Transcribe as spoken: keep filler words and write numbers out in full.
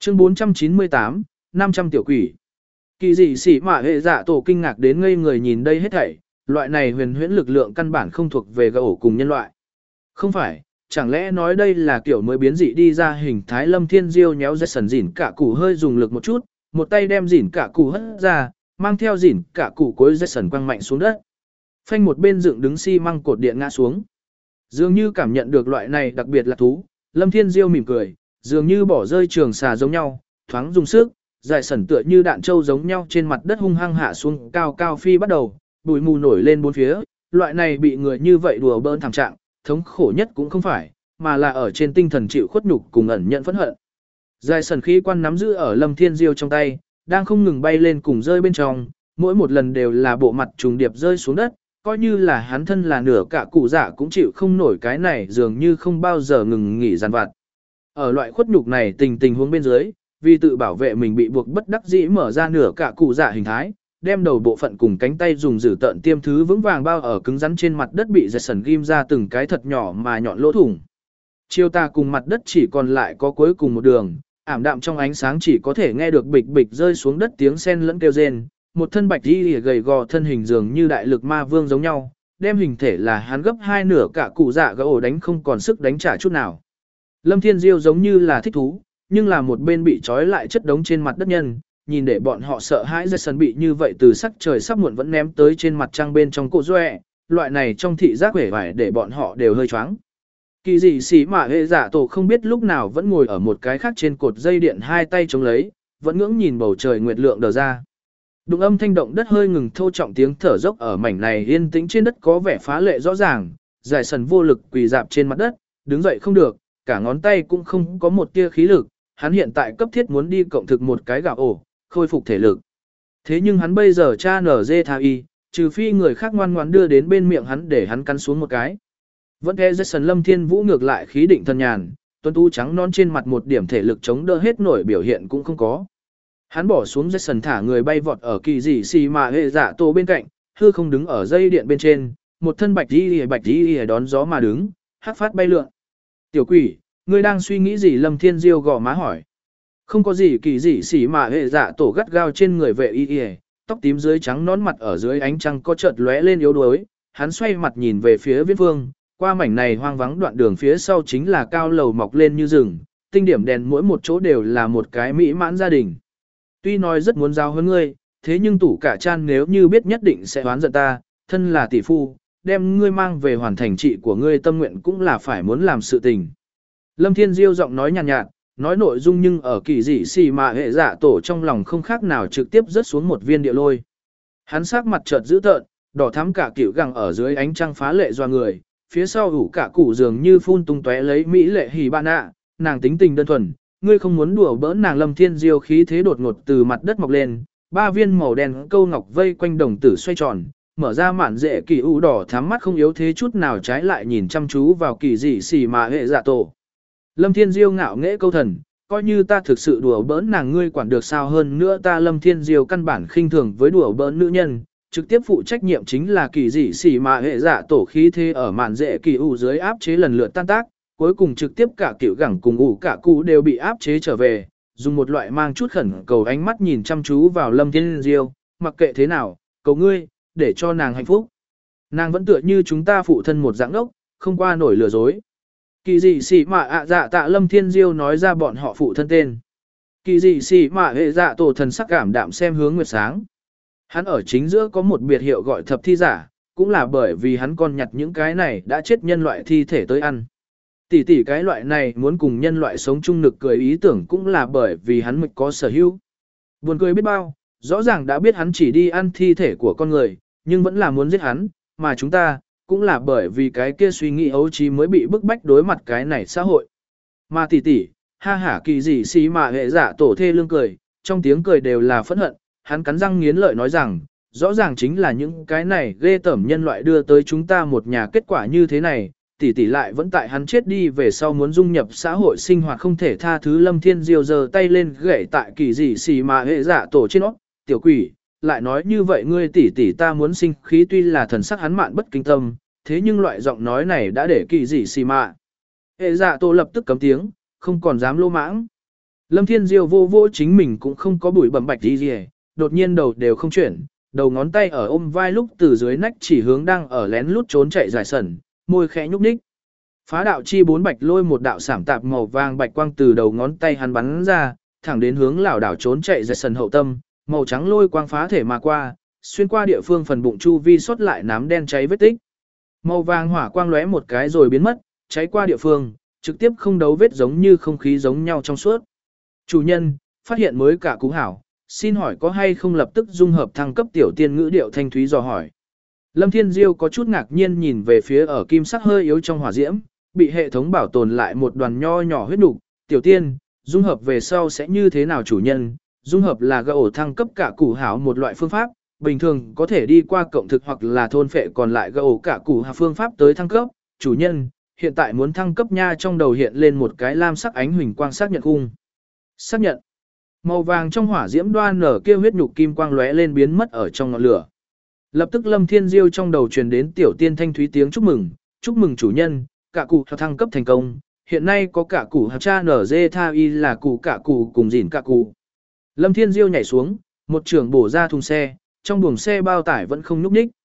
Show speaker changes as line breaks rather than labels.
Chương bốn trăm chín mươi tám, năm trăm tiểu quỷ. Kỳ dị sĩ mạ hệ dạ tổ kinh ngạc đến ngây người nhìn đây hết thảy, loại này huyền huyễn lực lượng căn bản không thuộc về gã ổ cùng nhân loại. Không phải, chẳng lẽ nói đây là kiểu mới biến dị đi ra hình thái Lâm Thiên Diêu nhéo dây sần dỉn cả củ hơi dùng lực một chút, một tay đem dỉn cả củ hất ra, mang theo dỉn cả củ cối dây sần quăng mạnh xuống đất. Phanh một bên dựng đứng xi măng cột điện ngã xuống. Dường như cảm nhận được loại này đặc biệt là thú, Lâm Thiên Diêu mỉm cười, dường như bỏ rơi trường xà giống nhau, thoáng dùng sức, dài sẩn tựa như đạn trâu giống nhau trên mặt đất hung hăng hạ xuống cao cao phi bắt đầu, bụi mù nổi lên bốn phía, loại này bị người như vậy đùa bỡn thảm trạng, thống khổ nhất cũng không phải, mà là ở trên tinh thần chịu khuất nhục cùng ẩn nhận phẫn hận. Dài sẩn khí quan nắm giữ ở Lâm Thiên Diêu trong tay, đang không ngừng bay lên cùng rơi bên trong, mỗi một lần đều là bộ mặt trùng điệp rơi xuống đất, coi như là hắn thân là nửa cả cụ dạ cũng chịu không nổi cái này dường như không bao giờ ngừng nghỉ giàn vặt. Ở loại khuất nhục này tình tình huống bên dưới, vì tự bảo vệ mình bị buộc bất đắc dĩ mở ra nửa cả cụ dạ hình thái, đem đầu bộ phận cùng cánh tay dùng dử tợn tiêm thứ vững vàng bao ở cứng rắn trên mặt đất bị dệt sần ghim ra từng cái thật nhỏ mà nhọn lỗ thủng. Chiêu ta cùng mặt đất chỉ còn lại có cuối cùng một đường, ảm đạm trong ánh sáng chỉ có thể nghe được bịch bịch rơi xuống đất tiếng sen lẫn kêu rên, một thân bạch đi gầy gò thân hình dường như đại lực ma vương giống nhau, đem hình thể là hắn gấp hai nửa cả cụ dạ gã ổ đánh không còn sức đánh trả chút nào. Lâm Thiên Diêu giống như là thích thú, nhưng là một bên bị trói lại chất đống trên mặt đất nhân, nhìn để bọn họ sợ hãi ra sân bị như vậy từ sắc trời sắp muộn vẫn ném tới trên mặt trăng bên trong cổ doẹ, loại này trong thị giác vẻ vải để bọn họ đều hơi choáng. Kỳ dị sĩ mạ hệ giả tổ không biết lúc nào vẫn ngồi ở một cái khác trên cột dây điện hai tay chống lấy, vẫn ngưỡng nhìn bầu trời nguyệt lượng đờ ra. Đụng âm thanh động đất hơi ngừng thô trọng tiếng thở dốc ở mảnh này yên tĩnh trên đất có vẻ phá lệ rõ ràng, giải sần vô lực quỳ dạp trên mặt đất, đứng dậy không được, cả ngón tay cũng không có một tia khí lực, hắn hiện tại cấp thiết muốn đi cộng thực một cái gạo ổ, khôi phục thể lực. Thế nhưng hắn bây giờ cha nở dê tha y, trừ phi người khác ngoan ngoãn đưa đến bên miệng hắn để hắn cắn xuống một cái. Vẫn nghe Jason Lâm Thiên Vũ ngược lại khí định thần nhàn, tuấn tu trắng non trên mặt một điểm thể lực chống đỡ hết nổi biểu hiện cũng không có. Hắn bỏ xuống Jason thả người bay vọt ở kỳ dị xì mà hệ dạ tổ bên cạnh, hư không đứng ở dây điện bên trên, một thân bạch đi bạch đi đón gió mà đứng, hắc phát bay lượn. Tiểu quỷ, ngươi đang suy nghĩ gì? Lâm Thiên Diêu gò má hỏi. Không có gì kỳ dị xỉ mà hệ dạ tổ gắt gao trên người vệ y y, tóc tím dưới trắng nón mặt ở dưới ánh trăng có chợt lóe lên yếu đuối, hắn xoay mặt nhìn về phía viễn phương, qua mảnh này hoang vắng đoạn đường phía sau chính là cao lầu mọc lên như rừng, tinh điểm đèn mỗi một chỗ đều là một cái mỹ mãn gia đình. Tuy nói rất muốn giao hơn ngươi, thế nhưng tủ cả chan nếu như biết nhất định sẽ oán giận ta, thân là tỷ phu, đem ngươi mang về hoàn thành trị của ngươi tâm nguyện cũng là phải muốn làm sự tình. Lâm Thiên Diêu giọng nói nhàn nhạt, nhạt, nói nội dung nhưng ở kỳ dị xì mà hệ dạ tổ trong lòng không khác nào trực tiếp rớt xuống một viên địa lôi. Hắn sắc mặt chợt dữ tợn, đỏ thắm cả kiểu gẳng ở dưới ánh trăng phá lệ doa người, phía sau ủ cả củ dường như phun tung tóe lấy mỹ lệ hỉ bạn ạ, nàng tính tình đơn thuần, ngươi không muốn đùa bỡn nàng. Lâm Thiên Diêu khí thế đột ngột từ mặt đất mọc lên, ba viên màu đen câu ngọc vây quanh đồng tử xoay tròn, mở ra mạn rễ kỳ u đỏ thắm mắt không yếu thế chút nào, trái lại nhìn chăm chú vào kỳ dị xì mà hệ dạ tổ. Lâm Thiên Diêu ngạo nghễ câu thần, coi như ta thực sự đùa bỡn nàng ngươi quản được sao? Hơn nữa ta Lâm Thiên Diêu căn bản khinh thường với đùa bỡn nữ nhân, trực tiếp phụ trách nhiệm chính là kỳ dị xỉ mà hệ dạ tổ khí thế ở màn dễ kỳ ủ dưới áp chế lần lượt tan tác, cuối cùng trực tiếp cả kiểu gẳng cùng ủ cả cụ đều bị áp chế trở về, dùng một loại mang chút khẩn cầu ánh mắt nhìn chăm chú vào Lâm Thiên Diêu, mặc kệ thế nào, cầu ngươi, để cho nàng hạnh phúc. Nàng vẫn tựa như chúng ta phụ thân một dạng đốc, không qua nổi lừa dối. Kỳ dị xỉ mà ạ dạ tạ Lâm Thiên Diêu nói ra bọn họ phụ thân tên. Kỳ dị xỉ mà hệ dạ tổ thần sắc cảm đạm xem hướng nguyệt sáng. Hắn ở chính giữa có một biệt hiệu gọi thập thi giả, cũng là bởi vì hắn còn nhặt những cái này đã chết nhân loại thi thể tới ăn. Tỷ tỷ cái loại này muốn cùng nhân loại sống chung nực cười ý tưởng cũng là bởi vì hắn mực có sở hữu. Buồn cười biết bao, rõ ràng đã biết hắn chỉ đi ăn thi thể của con người, nhưng vẫn là muốn giết hắn, mà chúng ta, cũng là bởi vì cái kia suy nghĩ ấu trí mới bị bức bách đối mặt cái này xã hội. Mà tỷ tỷ, ha hả kỳ gì xí mà hệ giả tổ thê lương cười, trong tiếng cười đều là phẫn hận, hắn cắn răng nghiến lợi nói rằng, rõ ràng chính là những cái này ghê tởm nhân loại đưa tới chúng ta một nhà kết quả như thế này, tỷ tỷ lại vẫn tại hắn chết đi về sau muốn dung nhập xã hội sinh hoạt không thể tha thứ. Lâm Thiên Diêu giơ tay lên gậy tại kỳ gì xì mà hệ giả tổ trên nó, tiểu quỷ, lại nói như vậy ngươi tỷ tỷ ta muốn sinh khí. Tuy là thần sắc hắn mạn bất kinh tâm, thế nhưng loại giọng nói này đã để kỳ gì xì mà hệ giả tổ lập tức cấm tiếng, không còn dám lô mãng. Lâm Thiên Diêu vô vô chính mình cũng không có bụi bẩm bạch gì gì, đột nhiên đầu đều không chuyển, đầu ngón tay ở ôm vai lúc từ dưới nách chỉ hướng đang ở lén lút trốn chạy giải sẩn, môi khẽ nhúc nhích. Phá đạo chi bốn bạch lôi một đạo sảm tạp màu vàng bạch quang từ đầu ngón tay hắn bắn ra, thẳng đến hướng lảo đảo trốn chạy giải sẩn hậu tâm, màu trắng lôi quang phá thể mà qua, xuyên qua địa phương phần bụng chu vi xuất lại nám đen cháy vết tích. Màu vàng hỏa quang lóe một cái rồi biến mất, cháy qua địa phương, trực tiếp không đấu vết giống như không khí giống nhau trong suốt. Chủ nhân, phát hiện mới cả cú hảo, xin hỏi có hay không lập tức dung hợp thăng cấp tiểu tiên ngữ điệu thanh thúy dò hỏi. Lâm Thiên Diêu có chút ngạc nhiên nhìn về phía ở kim sắc hơi yếu trong hỏa diễm, bị hệ thống bảo tồn lại một đoàn nho nhỏ huyết nục. Tiểu tiên, dung hợp về sau sẽ như thế nào chủ nhân? Dung hợp là gã ổ thăng cấp cả củ hảo một loại phương pháp, bình thường có thể đi qua cộng thực hoặc là thôn phệ còn lại gã ổ cả củ hảo phương pháp tới thăng cấp. Chủ nhân, hiện tại muốn thăng cấp nha, trong đầu hiện lên một cái lam sắc ánh huỳnh quang xác nhận khung. Xác nhận. Màu vàng trong hỏa diễm đoan nở kia huyết nhục kim quang lóe lên biến mất ở trong ngọn lửa. Lập tức Lâm Thiên Diêu trong đầu truyền đến tiểu tiên thanh thúy tiếng chúc mừng, chúc mừng chủ nhân, cả cụ thăng cấp thành công, hiện nay có cả cụ cha nở dê tha y là cụ cả cụ cùng dỉn cả cụ. Lâm Thiên Diêu nhảy xuống, một trường bổ ra thùng xe, trong buồng xe bao tải vẫn không nhúc nhích.